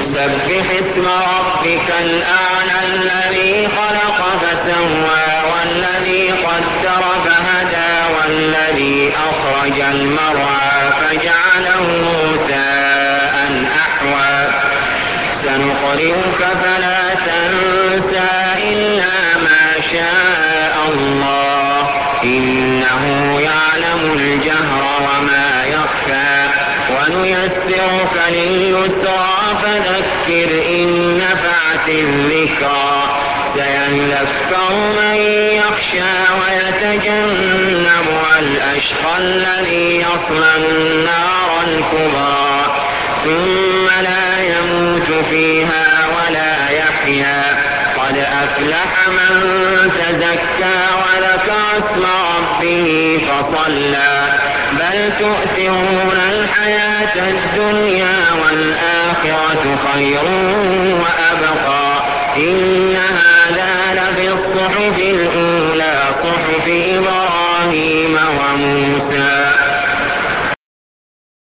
سبح اسم ربك الأعلى الذي خلق فسوى والذي قدر فهدى والذي أخرج المرعى فجعله غثاء أحوى سنقرئك فلا تنسى إلا ما شاء الله إنه يعلم الجهر وما يخفى ونيسرك لليسرى فذكر إن نفعت الذكرى سيذكر من يخشى ويتجنبها الأشقى الذي يصلى النار الكبرى ثم لا يموت فيها ولا يحيا قد أفلح من تزكى وذكر اسم ربه فصلى بل تؤثرون الحياة الدنيا والآخرة خير وأبقى إن هذا لفي الصحف الأولى صحف إبراهيم وموسى